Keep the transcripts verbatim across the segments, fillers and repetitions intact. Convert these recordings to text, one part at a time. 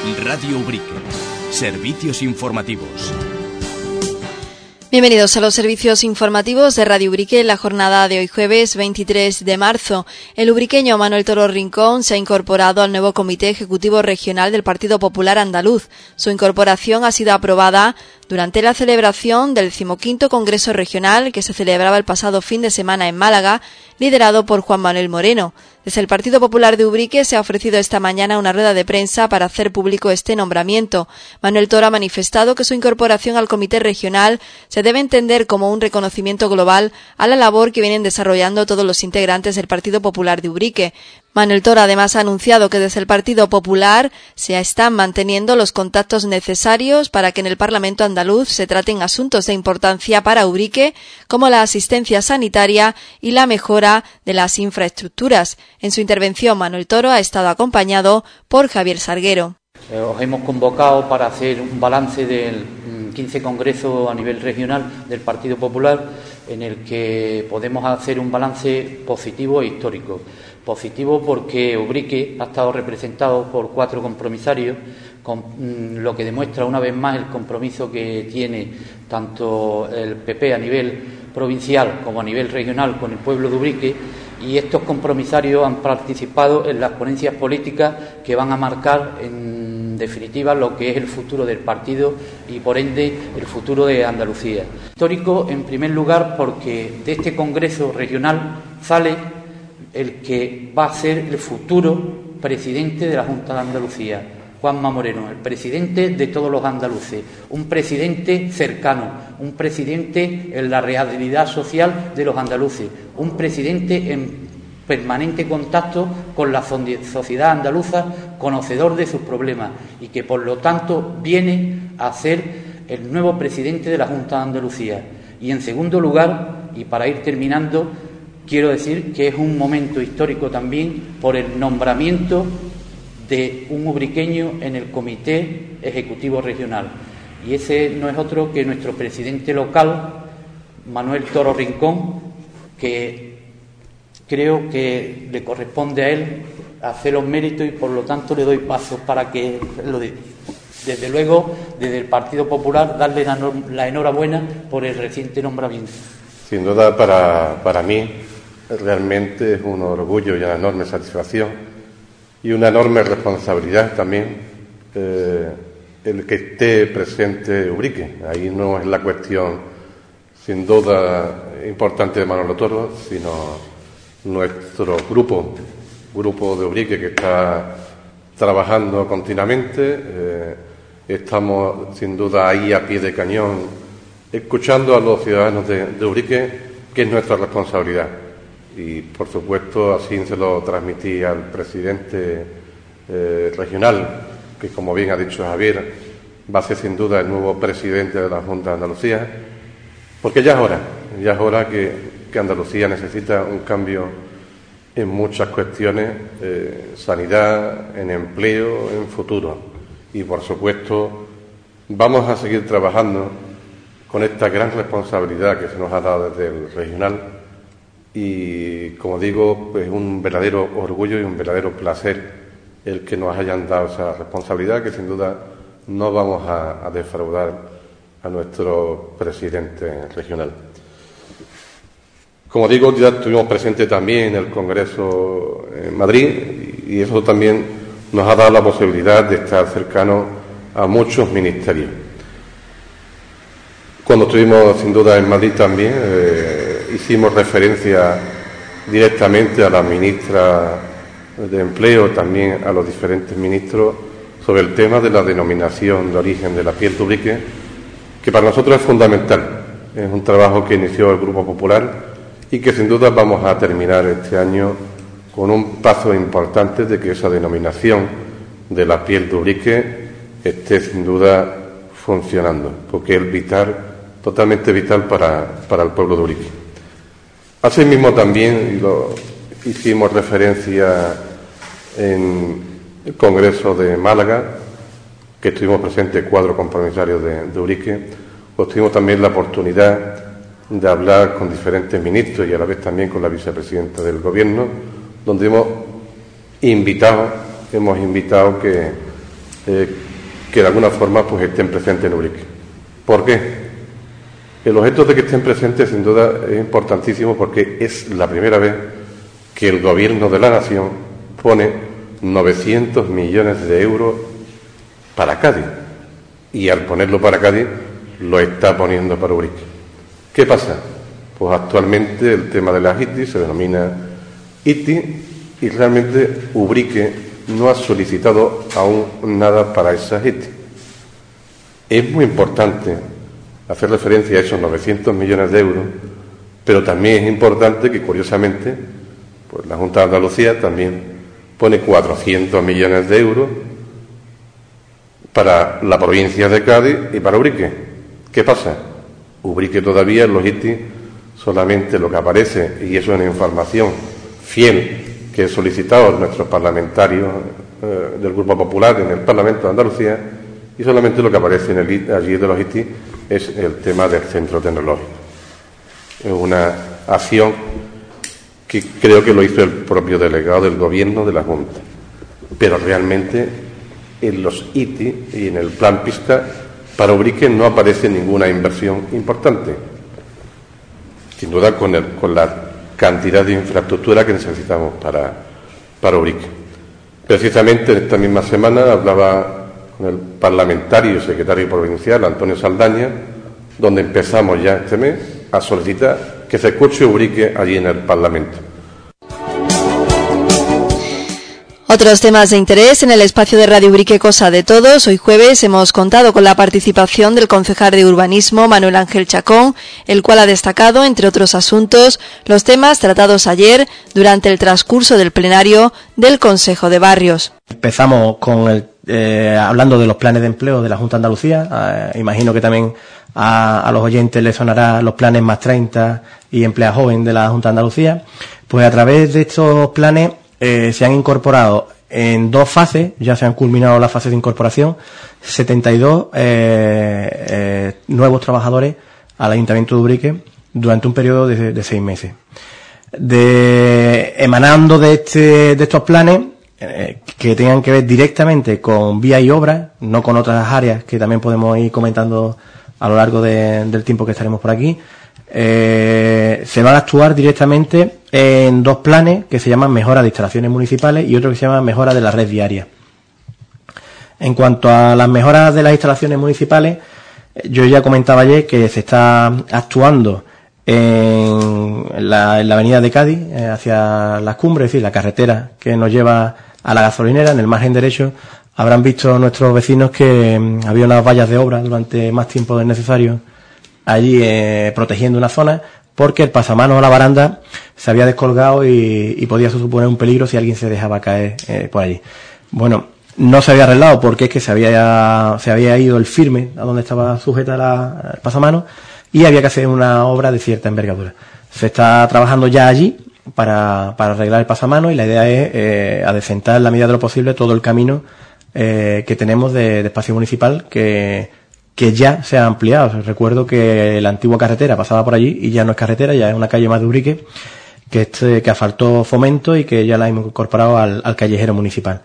Radio Ubrique. Servicios informativos. Bienvenidos a los servicios informativos de Radio Ubrique en la jornada de hoy jueves veintitrés de marzo. El ubriqueño Manuel Toro Rincón se ha incorporado al nuevo Comité Ejecutivo Regional del Partido Popular Andaluz. Su incorporación ha sido aprobada durante la celebración del decimoquinto Congreso Regional que se celebraba el pasado fin de semana en Málaga, liderado por Juan Manuel Moreno. Desde el Partido Popular de Ubrique se ha ofrecido esta mañana una rueda de prensa para hacer público este nombramiento. Manuel Toro ha manifestado que su incorporación al Comité Regional se debe entender como un reconocimiento global a la labor que vienen desarrollando todos los integrantes del Partido Popular de Ubrique. Manuel Toro además ha anunciado que desde el Partido Popular se están manteniendo los contactos necesarios para que en el Parlamento andaluz se traten asuntos de importancia para Ubrique, como la asistencia sanitaria y la mejora de las infraestructuras. En su intervención, Manuel Toro ha estado acompañado por Javier Sarguero. Eh, os hemos convocado para hacer un balance del quince Congreso a nivel regional del Partido Popular, en el que podemos hacer un balance positivo e histórico. Positivo porque Ubrique ha estado representado por cuatro compromisarios, con, lo que demuestra una vez más el compromiso que tiene tanto el P P a nivel provincial como a nivel regional con el pueblo de Ubrique, y estos compromisarios han participado en las ponencias políticas que van a marcar en definitiva lo que es el futuro del partido y por ende el futuro de Andalucía. Histórico en primer lugar porque de este Congreso regional sale el que va a ser el futuro presidente de la Junta de Andalucía, Juanma Moreno, el presidente de todos los andaluces, un presidente cercano, un presidente en la realidad social de los andaluces, un presidente en permanente contacto con la sociedad andaluza, conocedor de sus problemas y que por lo tanto viene a ser el nuevo presidente de la Junta de Andalucía. Y en segundo lugar, y para ir terminando, quiero decir que es un momento histórico también por el nombramiento de un ubriqueño en el Comité Ejecutivo Regional. Y ese no es otro que nuestro presidente local, Manuel Toro Rincón, que creo que le corresponde a él hacer los méritos y por lo tanto le doy paso para que lo diga. Desde luego, desde el Partido Popular, darle la, la enhorabuena por el reciente nombramiento. Sin duda, para, para mí, realmente es un orgullo y una enorme satisfacción y una enorme responsabilidad también eh, el que esté presente Ubrique. Ahí no es la cuestión, sin duda, importante de Manolo Toro, sino nuestro grupo, grupo de Ubrique que está trabajando continuamente. Eh, estamos, sin duda, ahí a pie de cañón, escuchando a los ciudadanos de, de Ubrique, que es nuestra responsabilidad. Y, por supuesto, así se lo transmití al presidente eh, regional, que, como bien ha dicho Javier, va a ser sin duda el nuevo presidente de la Junta de Andalucía, porque ya es hora, ya es hora que, que Andalucía necesita un cambio en muchas cuestiones, eh, sanidad, en empleo, en futuro. Y, por supuesto, vamos a seguir trabajando con esta gran responsabilidad que se nos ha dado desde el regional. Y, como digo, pues un verdadero orgullo y un verdadero placer el que nos hayan dado esa responsabilidad, que sin duda no vamos a, a defraudar a nuestro presidente regional. Como digo, ya estuvimos presentes también en el Congreso en Madrid y eso también nos ha dado la posibilidad de estar cercanos a muchos ministerios. Cuando estuvimos, sin duda, en Madrid también, eh, hicimos referencia directamente a la ministra de Empleo, también a los diferentes ministros, sobre el tema de la denominación de origen de la piel de Ubrique, que para nosotros es fundamental. Es un trabajo que inició el Grupo Popular y que sin duda vamos a terminar este año con un paso importante de que esa denominación de la piel de Ubrique esté sin duda funcionando, porque es vital, totalmente vital para, para el pueblo de Ubrique. Asimismo también, y lo hicimos referencia en el Congreso de Málaga, que estuvimos presentes cuatro compromisarios de, de Ubrique, pues tuvimos también la oportunidad de hablar con diferentes ministros y a la vez también con la vicepresidenta del Gobierno, donde hemos invitado, hemos invitado que eh, que de alguna forma pues estén presentes en Ubrique. ¿Por qué? El objeto de que estén presentes sin duda es importantísimo porque es la primera vez que el Gobierno de la Nación pone novecientos millones de euros para Cádiz, y al ponerlo para Cádiz lo está poniendo para Ubrique. ¿Qué pasa? Pues actualmente el tema de las I T I se denomina I T I y realmente Ubrique no ha solicitado aún nada para esas I T I. Es muy importante hacer referencia a esos novecientos millones de euros, pero también es importante que, curiosamente, pues la Junta de Andalucía también pone cuatrocientos millones de euros para la provincia de Cádiz y para Ubrique. ¿Qué pasa? Ubrique todavía en los I T I solamente lo que aparece, y eso es una información fiel que he solicitado a nuestros parlamentarios eh, del Grupo Popular en el Parlamento de Andalucía, y solamente lo que aparece en el, allí de los I T I es el tema del centro tecnológico. Es una acción que creo que lo hizo el propio delegado del Gobierno de la Junta, pero realmente en los I T I y en el plan pista para Ubrique no aparece ninguna inversión importante, sin duda con, el, con la cantidad de infraestructura que necesitamos para, para Ubrique. Precisamente en esta misma semana hablaba con el parlamentario y secretario provincial Antonio Saldaña, donde empezamos ya este mes a solicitar que se escuche Ubrique allí en el Parlamento. Otros temas de interés en el espacio de Radio Ubrique Cosa de Todos. Hoy jueves hemos contado con la participación del concejal de Urbanismo, Manuel Ángel Chacón, el cual ha destacado, entre otros asuntos, los temas tratados ayer durante el transcurso del plenario del Consejo de Barrios. Empezamos con el, eh, hablando de los planes de empleo de la Junta de Andalucía. Eh, imagino que también a, a los oyentes les sonará los planes más treinta y Emplea Joven de la Junta de Andalucía. Pues a través de estos planes Eh, se han incorporado en dos fases, ya se han culminado las fases de incorporación, setenta y dos eh, eh, nuevos trabajadores al Ayuntamiento de Ubrique durante un periodo de, de seis meses. De, emanando de, este, de estos planes eh, que tengan que ver directamente con vía y obras, no con otras áreas que también podemos ir comentando a lo largo de, del tiempo que estaremos por aquí. Eh, se van a actuar directamente en dos planes que se llaman mejora de instalaciones municipales y otro que se llama mejora de la red viaria. En cuanto a las mejoras de las instalaciones municipales, yo ya comentaba ayer que se está actuando en la, en la avenida de Cádiz eh, hacia las cumbres, es decir, la carretera que nos lleva a la gasolinera. En el margen derecho habrán visto nuestros vecinos que mm, había unas vallas de obra durante más tiempo del necesario allí eh, protegiendo una zona, porque el pasamanos o la baranda se había descolgado y, y podía suponer un peligro si alguien se dejaba caer eh, por allí. Bueno, no se había arreglado porque es que se había se había ido el firme a donde estaba sujeta la, el pasamanos y había que hacer una obra de cierta envergadura. Se está trabajando ya allí para, para arreglar el pasamanos y la idea es eh, adecentar en la medida de lo posible todo el camino eh, que tenemos de, de espacio municipal que que ya se ha ampliado. Recuerdo que la antigua carretera pasaba por allí y ya no es carretera, ya es una calle más de Ubrique, que, este, que asfaltó Fomento y que ya la hemos incorporado al, al callejero municipal.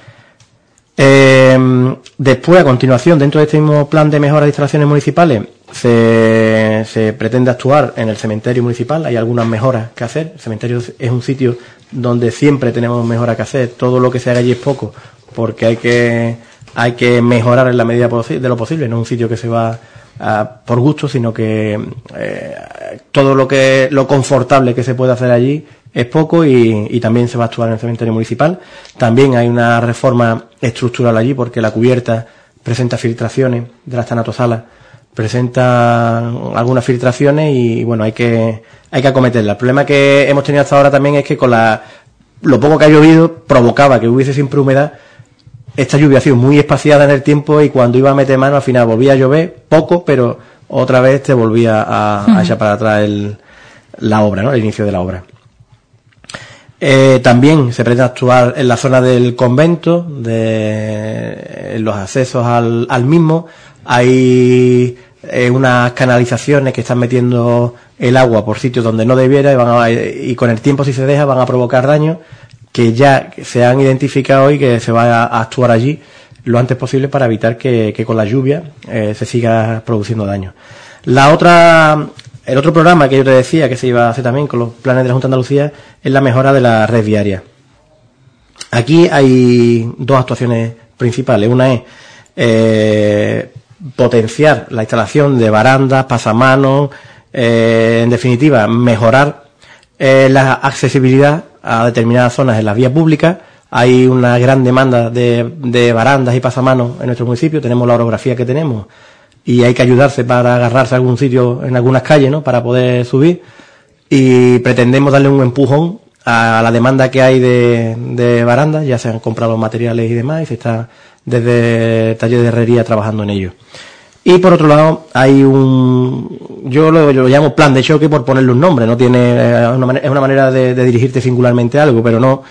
Eh, después, a continuación, dentro de este mismo plan de mejora de instalaciones municipales, se, se pretende actuar en el cementerio municipal. Hay algunas mejoras que hacer. El cementerio es un sitio donde siempre tenemos mejoras que hacer. Todo lo que se haga allí es poco, porque hay que hay que mejorar en la medida de lo posible. No es un sitio que se va uh, por gusto, sino que eh, todo lo que lo confortable que se puede hacer allí es poco y, y también se va a actuar en el cementerio municipal. También hay una reforma estructural allí porque la cubierta presenta filtraciones de las tanatosalas, presenta algunas filtraciones y bueno, hay que hay que acometerla. El problema que hemos tenido hasta ahora también es que con la lo poco que ha llovido provocaba que hubiese siempre humedad. Esta lluvia ha sido muy espaciada en el tiempo y cuando iba a meter mano al final volvía a llover poco, pero otra vez te volvía a, a echar para atrás el, la obra, ¿no? El inicio de la obra. Eh, también se pretende actuar en la zona del convento, de en los accesos al, al mismo. Hay eh, unas canalizaciones que están metiendo el agua por sitios donde no debiera y, van a, y con el tiempo, si se deja, van a provocar daño, que ya se han identificado y que se va a actuar allí lo antes posible para evitar que, que con la lluvia eh, se siga produciendo daño. La otra, el otro programa que yo te decía que se iba a hacer también con los planes de la Junta de Andalucía es la mejora de la red viaria. Aquí hay dos actuaciones principales. Una es eh, potenciar la instalación de barandas, pasamanos, eh, en definitiva, mejorar eh, la accesibilidad a determinadas zonas en las vías públicas. Hay una gran demanda de, de barandas y pasamanos en nuestro municipio. Tenemos la orografía que tenemos y hay que ayudarse para agarrarse a algún sitio en algunas calles, ¿no?, para poder subir. Y pretendemos darle un empujón a la demanda que hay de, de barandas. Ya se han comprado materiales y demás y se está desde el taller de herrería trabajando en ello. Y por otro lado hay un, yo lo, yo lo llamo plan de choque por ponerle un nombre. No tiene, es una, es una manera de, de dirigirte singularmente a algo, pero no,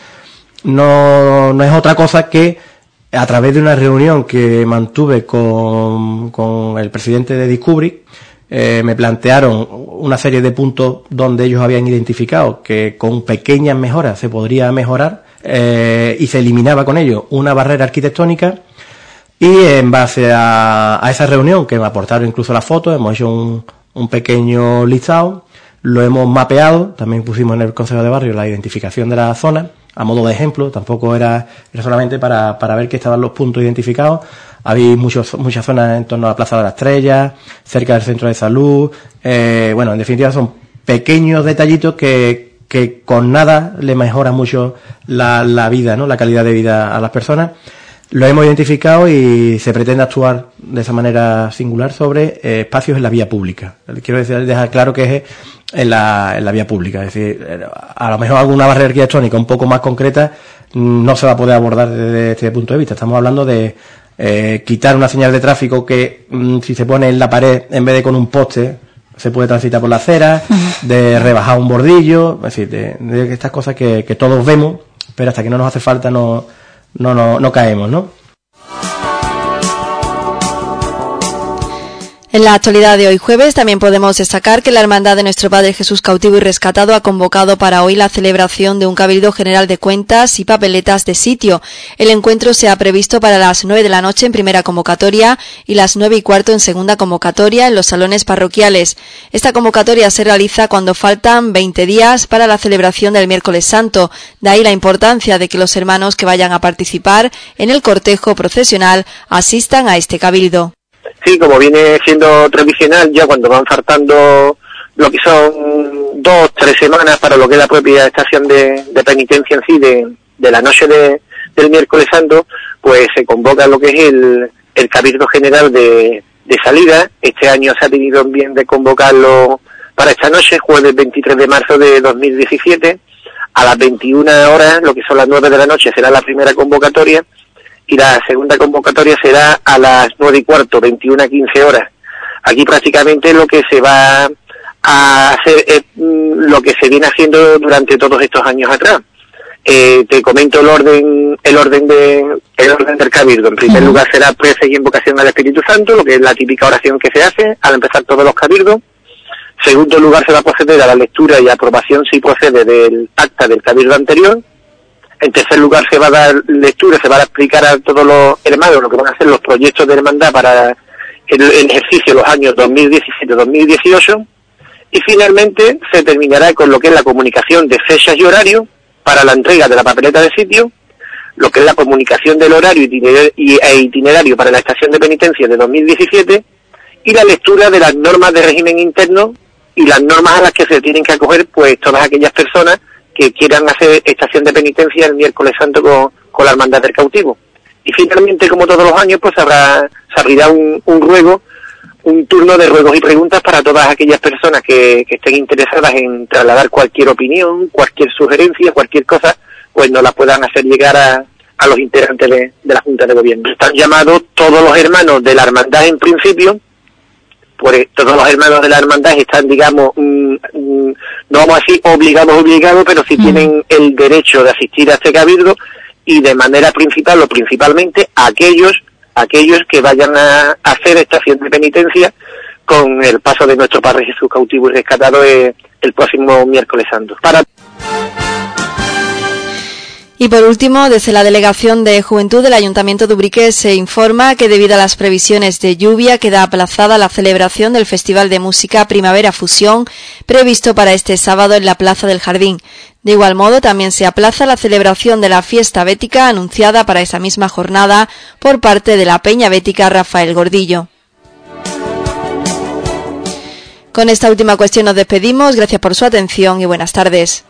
no, no es otra cosa que a través de una reunión que mantuve con, con el presidente de Discovery, eh, me plantearon una serie de puntos donde ellos habían identificado que con pequeñas mejoras se podría mejorar, eh, y se eliminaba con ello una barrera arquitectónica. Y en base a, a esa reunión, que me aportaron incluso las fotos, hemos hecho un, un pequeño listado, lo hemos mapeado, también pusimos en el Consejo de Barrio la identificación de la zona, a modo de ejemplo, tampoco era, era solamente para, para ver que estaban los puntos identificados. Había muchos, muchas zonas en torno a la Plaza de la Estrella, cerca del centro de salud, eh, bueno, en definitiva son pequeños detallitos que, que con nada le mejoran mucho la, la vida, ¿no?, la calidad de vida a las personas. Lo hemos identificado y se pretende actuar de esa manera singular sobre eh, espacios en la vía pública. Quiero decir, dejar claro que es en la, en la vía pública. Es decir, a lo mejor alguna barrera arquitectónica un poco más concreta no se va a poder abordar desde este punto de vista. Estamos hablando de eh, quitar una señal de tráfico que mmm, si se pone en la pared en vez de con un poste se puede transitar por la acera, uh-huh. de rebajar un bordillo, es decir, de, de estas cosas que, que todos vemos, pero hasta que no nos hace falta no No, no, no caemos, ¿no? En la actualidad de hoy jueves también podemos destacar que la Hermandad de Nuestro Padre Jesús Cautivo y Rescatado ha convocado para hoy la celebración de un cabildo general de cuentas y papeletas de sitio. El encuentro se ha previsto para las nueve de la noche en primera convocatoria y las nueve y cuarto en segunda convocatoria en los salones parroquiales. Esta convocatoria se realiza cuando faltan veinte días para la celebración del Miércoles Santo. De ahí la importancia de que los hermanos que vayan a participar en el cortejo procesional asistan a este cabildo. Sí, como viene siendo tradicional, ya cuando van faltando lo que son dos, tres semanas para lo que es la propia estación de, de penitencia en sí, de, de la noche de, del Miércoles Santo, pues se convoca lo que es el, el Cabildo General de, de salida. Este año se ha tenido bien de convocarlo para esta noche, jueves veintitrés de marzo de dos mil diecisiete, a las veintiuna horas, lo que son las nueve de la noche, será la primera convocatoria. Y la segunda convocatoria será a las nueve y cuarto, veintiuna a quince horas. Aquí prácticamente lo que se va a hacer es lo que se viene haciendo durante todos estos años atrás. Eh, te comento el orden, el orden de, el orden del cabildo. En primer lugar será prece y invocación al Espíritu Santo, lo que es la típica oración que se hace al empezar todos los cabildos. Segundo lugar se va a proceder a la lectura y aprobación, si procede, del acta del cabildo anterior. En tercer lugar se va a dar lectura, se va a explicar a todos los hermanos lo que van a ser los proyectos de hermandad para el, el ejercicio de los años dos mil diecisiete dos mil dieciocho. Y finalmente se terminará con lo que es la comunicación de fechas y horarios para la entrega de la papeleta de sitio, lo que es la comunicación del horario e itinerario para la estación de penitencia de dos mil diecisiete y la lectura de las normas de régimen interno y las normas a las que se tienen que acoger pues todas aquellas personas que quieran hacer estación de penitencia el Miércoles Santo con, con la Hermandad del Cautivo. Y finalmente, como todos los años, pues habrá, se abrirá un, un ruego, un turno de ruegos y preguntas para todas aquellas personas que, que estén interesadas en trasladar cualquier opinión, cualquier sugerencia, cualquier cosa, pues nos la puedan hacer llegar a, a los integrantes de, de la Junta de Gobierno. Están llamados todos los hermanos de la Hermandad en principio. Pues todos los hermanos de la hermandad están, digamos, mmm, mmm, no vamos a decir obligados, obligados, pero sí mm. tienen el derecho de asistir a este cabildo y de manera principal o principalmente aquellos aquellos que vayan a hacer estación de penitencia con el paso de nuestro Padre Jesús Cautivo y Rescatado el, el próximo Miércoles Santo. Para Y por último, desde la Delegación de Juventud del Ayuntamiento de Ubrique se informa que debido a las previsiones de lluvia queda aplazada la celebración del Festival de Música Primavera Fusión previsto para este sábado en la Plaza del Jardín. De igual modo, también se aplaza la celebración de la fiesta bética anunciada para esa misma jornada por parte de la Peña Bética Rafael Gordillo. Con esta última cuestión nos despedimos. Gracias por su atención y buenas tardes.